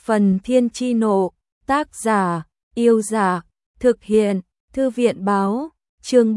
Phần Thiên Chi Nộ, tác giả, Yêu Giả, thực hiện, Thư viện Báo, chương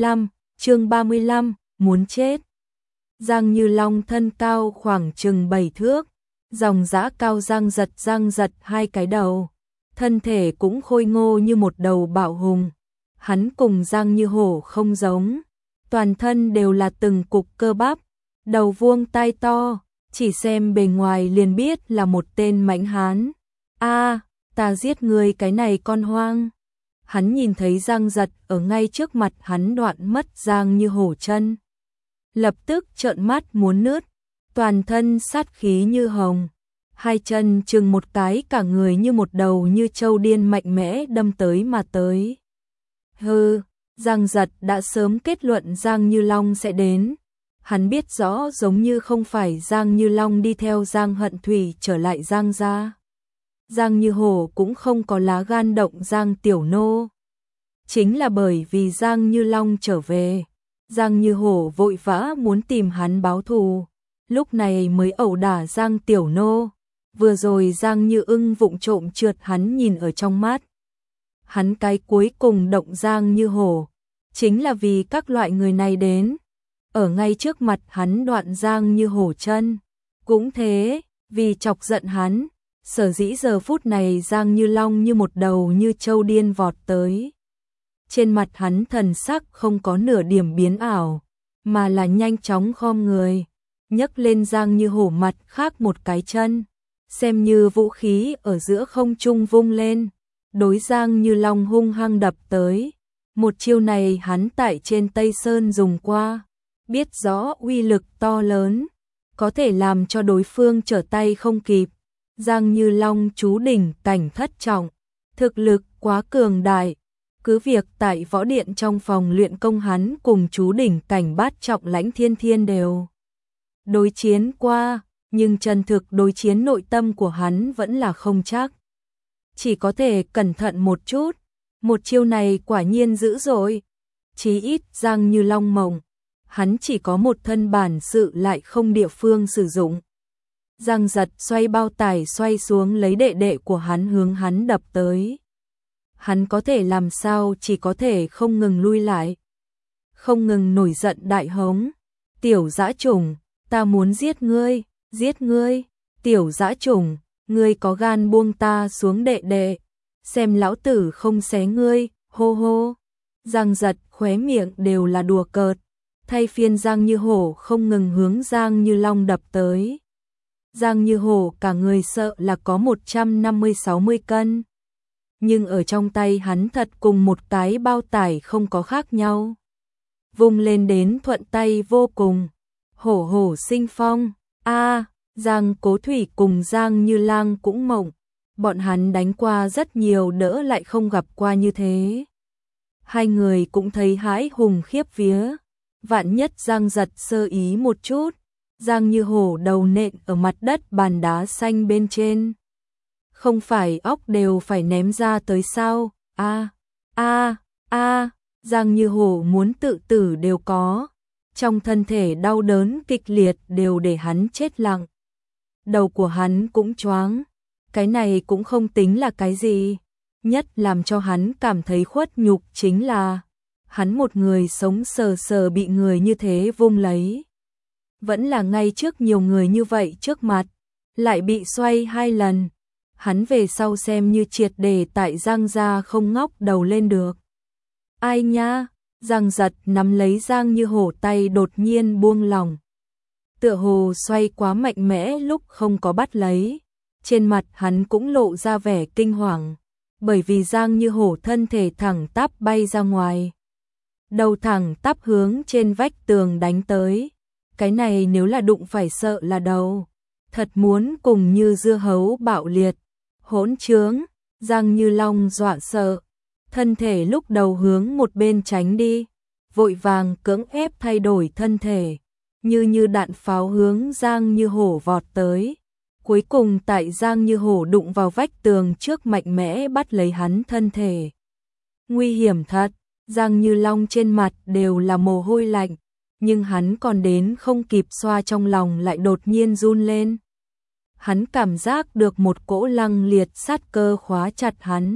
35, muốn chết. Giang Như Long thân cao khoảng chừng 7 thước, dòng dã cao giang giật hai cái đầu, thân thể cũng khôi ngô như một đầu bạo hùng. Hắn cùng Giang Như Hổ không giống, toàn thân đều là từng cục cơ bắp, đầu vuông tai to, chỉ xem bề ngoài liền biết là một tên mãnh hán. Ta giết ngươi cái này con hoang. Hắn nhìn thấy Giang Giật ở ngay trước mặt hắn đoạn mất Giang Như Hổ chân, lập tức trợn mắt muốn nứt, toàn thân sát khí như hồng, hai chân chừng một cái, cả người như một đầu như trâu điên mạnh mẽ đâm tới mà tới. Giang Giật đã sớm kết luận Giang Như Long sẽ đến. Hắn biết rõ giống như không phải Giang Như Long đi theo Giang Hận Thủy trở lại Giang gia, Giang Như Hổ cũng không có lá gan động Giang Tiểu Nô. Chính là bởi vì Giang Như Long trở về, Giang Như Hổ vội vã muốn tìm hắn báo thù, lúc này mới ẩu đả Giang Tiểu Nô. Vừa rồi Giang Như Ưng vụng trộm trượt hắn nhìn ở trong mắt. Hắn cái cuối cùng động Giang Như Hổ, chính là vì các loại người này đến, ở ngay trước mặt hắn đoạn Giang Như Hổ chân. Cũng thế, vì chọc giận hắn, sở dĩ giờ phút này Giang Như Long như một đầu như trâu điên vọt tới. Trên mặt hắn thần sắc không có nửa điểm biến ảo, mà là nhanh chóng khom người, nhấc lên Giang Như Hổ mặt khác một cái chân, xem như vũ khí ở giữa không trung vung lên, đối Giang Như Long hung hăng đập tới. Một chiêu này hắn tại trên Tây Sơn dùng qua, biết rõ uy lực to lớn, có thể làm cho đối phương trở tay không kịp. Giang Như Long chú đỉnh cảnh thất trọng, thực lực quá cường đại, cứ việc tại võ điện trong phòng luyện công hắn cùng chú đỉnh cảnh bát trọng Lãnh Thiên Thiên đều đối chiến qua, nhưng chân thực đối chiến nội tâm của hắn vẫn là không chắc. Chỉ có thể cẩn thận một chút, một chiêu này quả nhiên dữ dội. Chí ít Giang Như Long mộng, hắn chỉ có một thân bản sự lại không địa phương sử dụng. Giang Giật xoay bao tải xoay xuống lấy đệ đệ của hắn hướng hắn đập tới. Hắn có thể làm sao, chỉ có thể không ngừng lui lại, không ngừng nổi giận đại hống. Tiểu dã trùng, ta muốn giết ngươi, tiểu dã trùng, ngươi có gan buông ta xuống đệ đệ, xem lão tử không xé ngươi, hô hô. Giang Giật khóe miệng đều là đùa cợt, thay phiên Giang Như Hổ không ngừng hướng Giang Như Long đập tới. Giang Như Hổ cả người sợ là có 150-60 cân, nhưng ở trong tay hắn thật cùng một cái bao tải không có khác nhau, vung lên đến thuận tay vô cùng. Hổ hổ sinh phong. Giang Cố Thủy cùng Giang Như Lang cũng mộng, bọn hắn đánh qua rất nhiều đỡ lại không gặp qua như thế. Hai người cũng thấy hãi hùng khiếp vía, vạn nhất Giang Giật sơ ý một chút, Giang Như Hổ đầu nện ở mặt đất bàn đá xanh bên trên, không phải óc đều phải ném ra tới sao? Giang Như Hổ muốn tự tử đều có, trong thân thể đau đớn kịch liệt đều để hắn chết lặng. Đầu của hắn cũng choáng, cái này cũng không tính là cái gì, nhất làm cho hắn cảm thấy khuất nhục chính là hắn một người sống sờ sờ bị người như thế vung lấy, vẫn là ngay trước nhiều người như vậy trước mặt, lại bị xoay 2 lần. Hắn về sau xem như triệt để tại Giang gia không ngóc đầu lên được. Ai nha? Giang Giật nắm lấy Giang Như Hổ tay đột nhiên buông lỏng, tựa hồ xoay quá mạnh mẽ lúc không có bắt lấy. Trên mặt hắn cũng lộ ra vẻ kinh hoàng, bởi vì Giang Như Hổ thân thể thẳng tắp bay ra ngoài, đầu thẳng tắp hướng trên vách tường đánh tới. Cái này nếu là đụng phải sợ là đầu, thật muốn cùng như dưa hấu bạo liệt. Hỗn trướng. Giang Như Long dọa sợ, thân thể lúc đầu hướng một bên tránh đi, vội vàng cưỡng ép thay đổi thân thể, như đạn pháo hướng Giang Như Hổ vọt tới. Cuối cùng tại Giang Như Hổ đụng vào vách tường trước mạnh mẽ bắt lấy hắn thân thể. Nguy hiểm thật, Giang Như Long trên mặt đều là mồ hôi lạnh, nhưng hắn còn đến không kịp xoa trong lòng lại đột nhiên run lên. hắn cảm giác được một cỗ lăng liệt sát cơ khóa chặt hắn.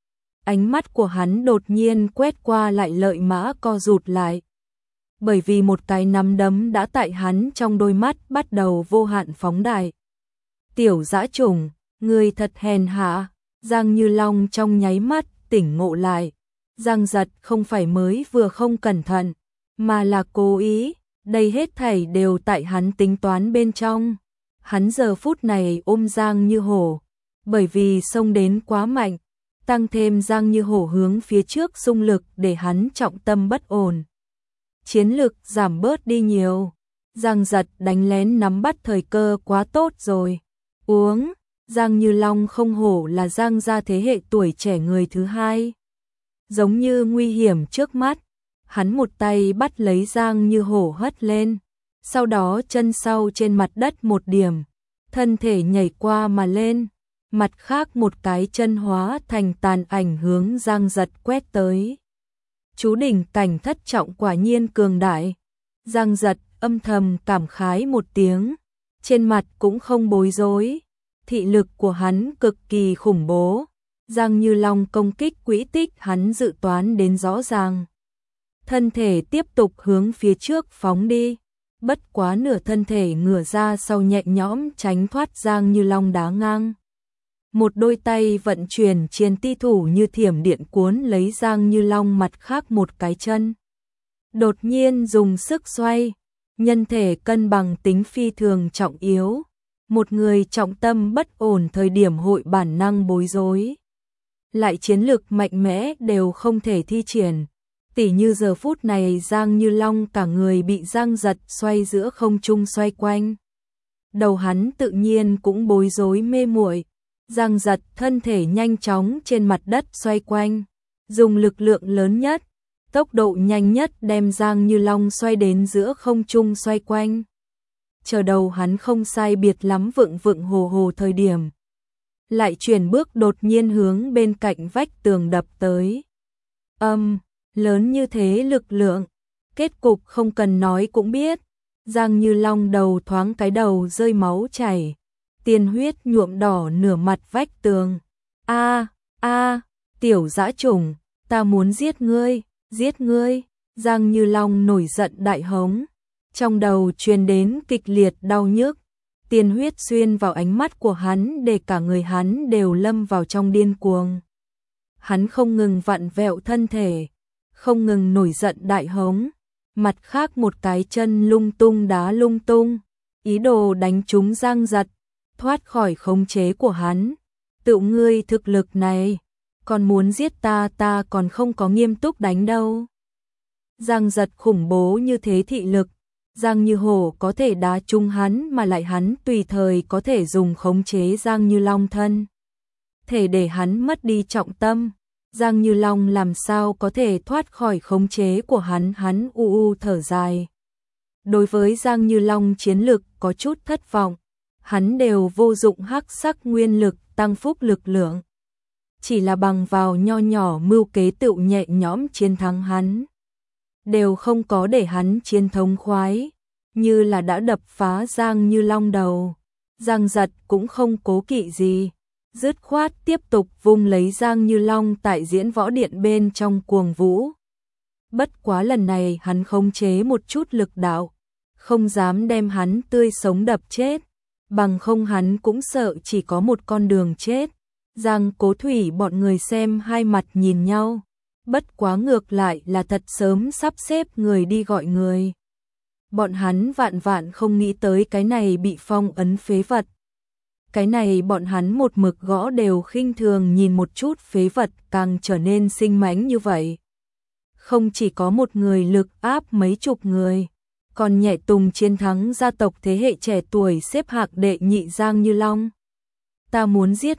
Ánh mắt của hắn đột nhiên quét qua lại lợi mã co rụt lại. Bởi vì một cái nắm đấm đã tại hắn trong đôi mắt bắt đầu vô hạn phóng đại. Tiểu dã trùng, ngươi thật hèn hạ. Giang Như Long trong nháy mắt tỉnh ngộ lại. Giang Giật không phải mới vừa không cẩn thận, mà là cố ý, đây hết thảy đều tại hắn tính toán bên trong. Hắn giờ phút này ôm Giang Như Hổ, bởi vì xông đến quá mạnh, tăng thêm Giang Như Hổ hướng phía trước xung lực để hắn trọng tâm bất ổn. Chiến lực giảm bớt đi nhiều. Giang Giật đánh lén nắm bắt thời cơ quá tốt rồi. Uống, Giang Như Long không hổ là Giang gia thế hệ tuổi trẻ người thứ hai. Giống như nguy hiểm trước mắt, hắn một tay bắt lấy Giang Như Hổ hất lên, sau đó chân sau trên mặt đất một điểm, thân thể nhảy qua mà lên, mặt khác một cái chân hóa thành tàn ảnh hướng Giang Giật quét tới. Chú đỉnh cảnh thất trọng quả nhiên cường đại. Giang Giật âm thầm cảm khái một tiếng, trên mặt cũng không bối rối, thị lực của hắn cực kỳ khủng bố. Giang Như Long công kích quỹ tích hắn dự toán đến rõ ràng. Thân thể tiếp tục hướng phía trước phóng đi, bất quá nửa thân thể ngửa ra sau nhẹ nhõm tránh thoát Giang Như Long đá ngang. Một đôi tay vận chuyển chiến ti thủ như thiểm điện cuốn lấy Giang Như Long mặt khác một cái chân. Đột nhiên dùng sức xoay, nhân thể cân bằng tính phi thường trọng yếu. Một người trọng tâm bất ổn thời điểm hội bản năng bối rối. Lại chiến lực mạnh mẽ đều không thể thi triển. Tỉ như giờ phút này Giang Như Long cả người bị Giang Giật xoay giữa không trung xoay quanh. Đầu hắn tự nhiên cũng bối rối mê muội. Giang Giật thân thể nhanh chóng trên mặt đất xoay quanh, dùng lực lượng lớn nhất, tốc độ nhanh nhất đem Giang Như Long xoay đến giữa không trung xoay quanh. Chờ đầu hắn không sai biệt lắm vựng vựng hồ hồ thời điểm, lại chuyển bước đột nhiên hướng bên cạnh vách tường đập tới. Lớn như thế lực lượng, kết cục không cần nói cũng biết. Giang Như Long đầu thoáng cái đầu rơi máu chảy, tiên huyết nhuộm đỏ nửa mặt vách tường. Tiểu dã trùng, ta muốn giết ngươi, giết ngươi. Giang Như Long nổi giận đại hống, trong đầu truyền đến kịch liệt đau nhức, tiên huyết xuyên vào ánh mắt của hắn để cả người hắn đều lâm vào trong điên cuồng. Hắn không ngừng vặn vẹo thân thể, không ngừng nổi giận đại hống, mặt khác một cái chân lung tung đá lung tung, ý đồ đánh trúng Giang Giật, thoát khỏi khống chế của hắn. Tự ngươi thực lực này, còn muốn giết ta, ta còn không có nghiêm túc đánh đâu. Giang Giật khủng bố như thế thị lực, Giang Như Hổ có thể đá trúng hắn mà lại hắn tùy thời có thể dùng khống chế Giang Như Long thân thể để hắn mất đi trọng tâm. Giang Như Long làm sao có thể thoát khỏi khống chế của hắn thở dài. Đối với Giang Như Long chiến lực có chút thất vọng, hắn đều vô dụng hắc sắc nguyên lực tăng phúc lực lượng. Chỉ là bằng vào nho nhỏ mưu kế tựu nhẹ nhõm chiến thắng hắn. Đều không có để hắn chiến thống khoái, như là đã đập phá Giang Như Long đầu. Giang Giật cũng không cố kỵ gì, dứt khoát tiếp tục vung lấy Giang Như Long tại diễn võ điện bên trong cuồng vũ. Bất quá lần này hắn khống chế một chút lực đạo, không dám đem hắn tươi sống đập chết, bằng không hắn cũng sợ chỉ có một con đường chết. Giang Cố Thủy bọn người xem hai mặt nhìn nhau, bất quá ngược lại là thật sớm sắp xếp người đi gọi người. Bọn hắn vạn vạn không nghĩ tới cái này bị phong ấn phế vật. Cái này bọn hắn một mực gõ đều khinh thường nhìn một chút phế vật càng trở nên sinh mãnh như vậy. Không chỉ có một người lực áp mấy chục người, còn nhẹ tùng chiến thắng gia tộc thế hệ trẻ tuổi xếp hạng đệ nhị Giang Như Long. Ta muốn giết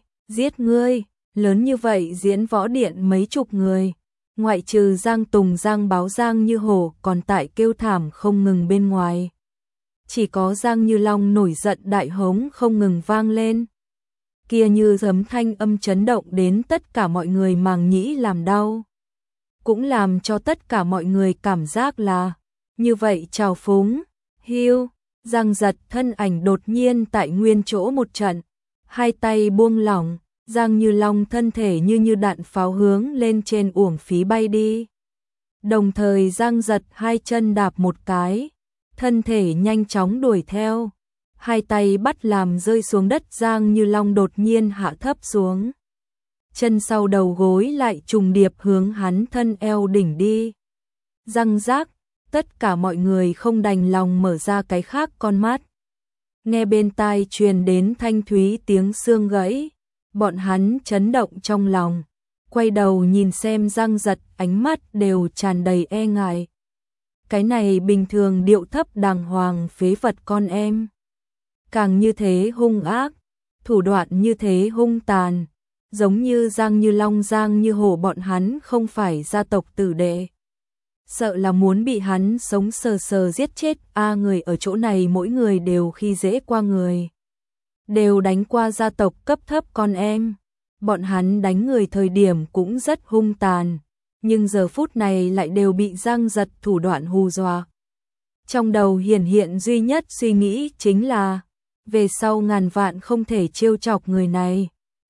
ngươi, lớn như vậy diễn võ điện mấy chục người, ngoại trừ Giang Tùng Giang Báo Giang Như Hổ còn tại kêu thảm không ngừng bên ngoài. Chỉ có Giang Như Long nổi giận đại hống không ngừng vang lên. Kia như giấm thanh âm chấn động đến tất cả mọi người màng nhĩ làm đau. Cũng làm cho tất cả mọi người cảm giác là như vậy trào phúng, hiu, Giang Giật thân ảnh đột nhiên tại nguyên chỗ một trận, hai tay buông lỏng, Giang Như Long thân thể như đạn pháo hướng lên trên uổng phí bay đi. Đồng thời Giang Giật hai chân đạp một cái, thân thể nhanh chóng đuổi theo, hai tay bắt làm rơi xuống đất. Giang Như Long đột nhiên hạ thấp xuống, chân sau đầu gối lại trùng điệp hướng hắn thân eo đỉnh đi. Răng rác, tất cả mọi người không đành lòng mở ra cái khác con mắt. Nghe bên tai truyền đến thanh thúy tiếng xương gãy, bọn hắn chấn động trong lòng, quay đầu nhìn xem Giang Giật, ánh mắt đều tràn đầy e ngại. Cái này bình thường điệu thấp đàng hoàng phế vật con em, càng như thế hung ác, thủ đoạn như thế hung tàn, giống như Giang Như Long, Giang Như Hổ bọn hắn không phải gia tộc tử đệ, sợ là muốn bị hắn sống sờ sờ giết chết. Người ở chỗ này mỗi người đều khi dễ qua người, đều đánh qua gia tộc cấp thấp con em. Bọn hắn đánh người thời điểm cũng rất hung tàn, nhưng giờ phút này lại đều bị Giang Giật thủ đoạn hù dọa. Trong đầu hiện duy nhất suy nghĩ chính là về sau ngàn vạn không thể trêu chọc người này.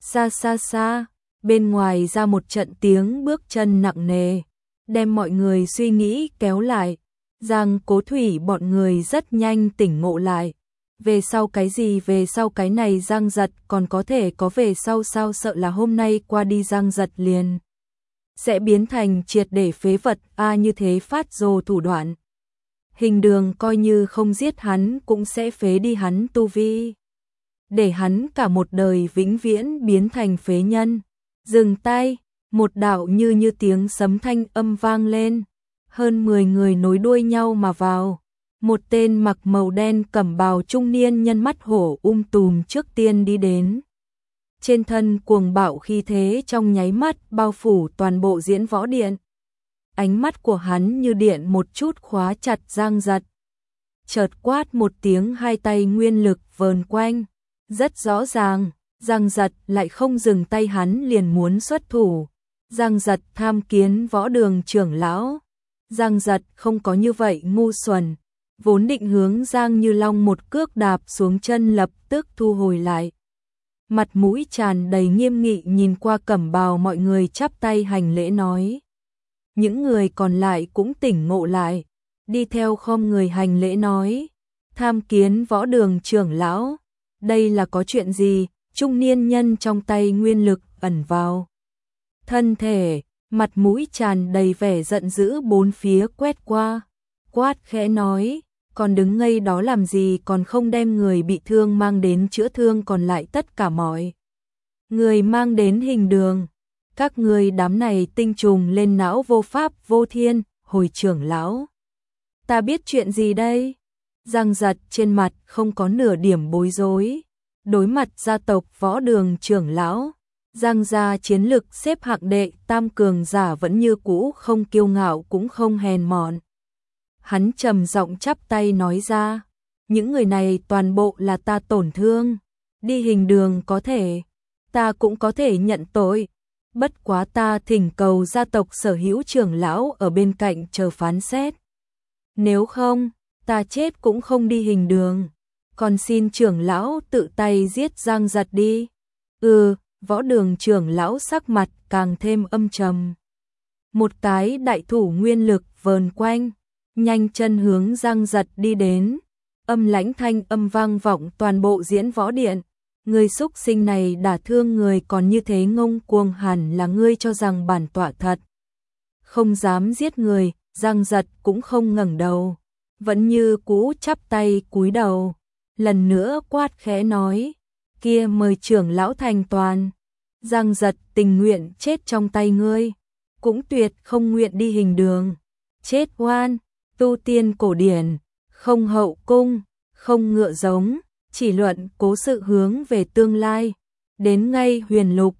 Xa, bên ngoài ra một trận tiếng bước chân nặng nề, đem mọi người suy nghĩ kéo lại. Giang Cố Thủy bọn người rất nhanh tỉnh ngộ lại. Về sau cái gì, về sau cái này Giang Giật còn có thể có về sau sao? Sợ là hôm nay qua đi Giang Giật liền sẽ biến thành triệt để phế vật. Như thế phát rồ thủ đoạn, Hình Đường coi như không giết hắn cũng sẽ phế đi hắn tu vi, để hắn cả một đời vĩnh viễn biến thành phế nhân. Dừng tay, một đạo như tiếng sấm thanh âm vang lên, hơn 10 người nối đuôi nhau mà vào. Một tên mặc màu đen cẩm bào trung niên nhân mắt hổ tùm trước tiên đi đến. Trên thân cuồng bạo khí thế trong nháy mắt bao phủ toàn bộ diễn võ điện. Ánh mắt của hắn như điện một chút khóa chặt Giang Giật. Chợt quát một tiếng, hai tay nguyên lực vờn quanh. Rất rõ ràng, Giang Giật lại không dừng tay, hắn liền muốn xuất thủ. Giang Giật tham kiến võ đường trưởng lão. Giang Giật không có như vậy ngu xuẩn, vốn định hướng Giang Như Long một cước đạp xuống chân lập tức thu hồi lại. Mặt mũi tràn đầy nghiêm nghị nhìn qua cẩm bào mọi người, chắp tay hành lễ nói. Những người còn lại cũng tỉnh ngộ lại, đi theo khom người hành lễ nói. Tham kiến võ đường trưởng lão, đây là có chuyện gì? Trung niên nhân trong tay nguyên lực ẩn vào thân thể, mặt mũi tràn đầy vẻ giận dữ bốn phía quét qua, quát khẽ nói, còn đứng ngây đó làm gì, còn không đem người bị thương mang đến chữa thương, còn lại tất cả mọi người mang đến Hình Đường. Các người đám này tinh trùng lên não, vô pháp vô thiên. Hồi trưởng lão, ta biết chuyện gì đây? Giang Giật trên mặt không có nửa điểm bối rối. Đối mặt gia tộc võ đường trưởng lão, Giang gia chiến lực xếp hạng đệ tam cường giả vẫn như cũ, không kiêu ngạo cũng không hèn mọn. Hắn trầm giọng chắp tay nói ra, những người này toàn bộ là ta tổn thương, đi Hình Đường có thể, ta cũng có thể nhận tội, bất quá ta thỉnh cầu gia tộc sở hữu trưởng lão ở bên cạnh chờ phán xét. Nếu không, ta chết cũng không đi Hình Đường, còn xin trưởng lão tự tay giết Giang Giật đi. Võ đường trưởng lão sắc mặt càng thêm âm trầm. Một cái đại thủ nguyên lực vờn quanh, nhanh chân hướng Giang Giật đi đến. Âm lãnh thanh âm vang vọng toàn bộ diễn võ điện. Người xúc sinh này đả thương người còn như thế ngông cuồng, hẳn là ngươi cho rằng bản tọa thật không dám giết người. Giang Giật cũng không ngẩng đầu, vẫn như cũ chắp tay cúi đầu, lần nữa quát khẽ nói, kia mời trưởng lão thành toàn. Giang Giật tình nguyện chết trong tay ngươi, cũng tuyệt không nguyện đi Hình Đường. Chết oan, tu tiên cổ điển, không hậu cung, không ngựa giống, chỉ luận cố sự hướng về tương lai. Đến ngay huyền lục,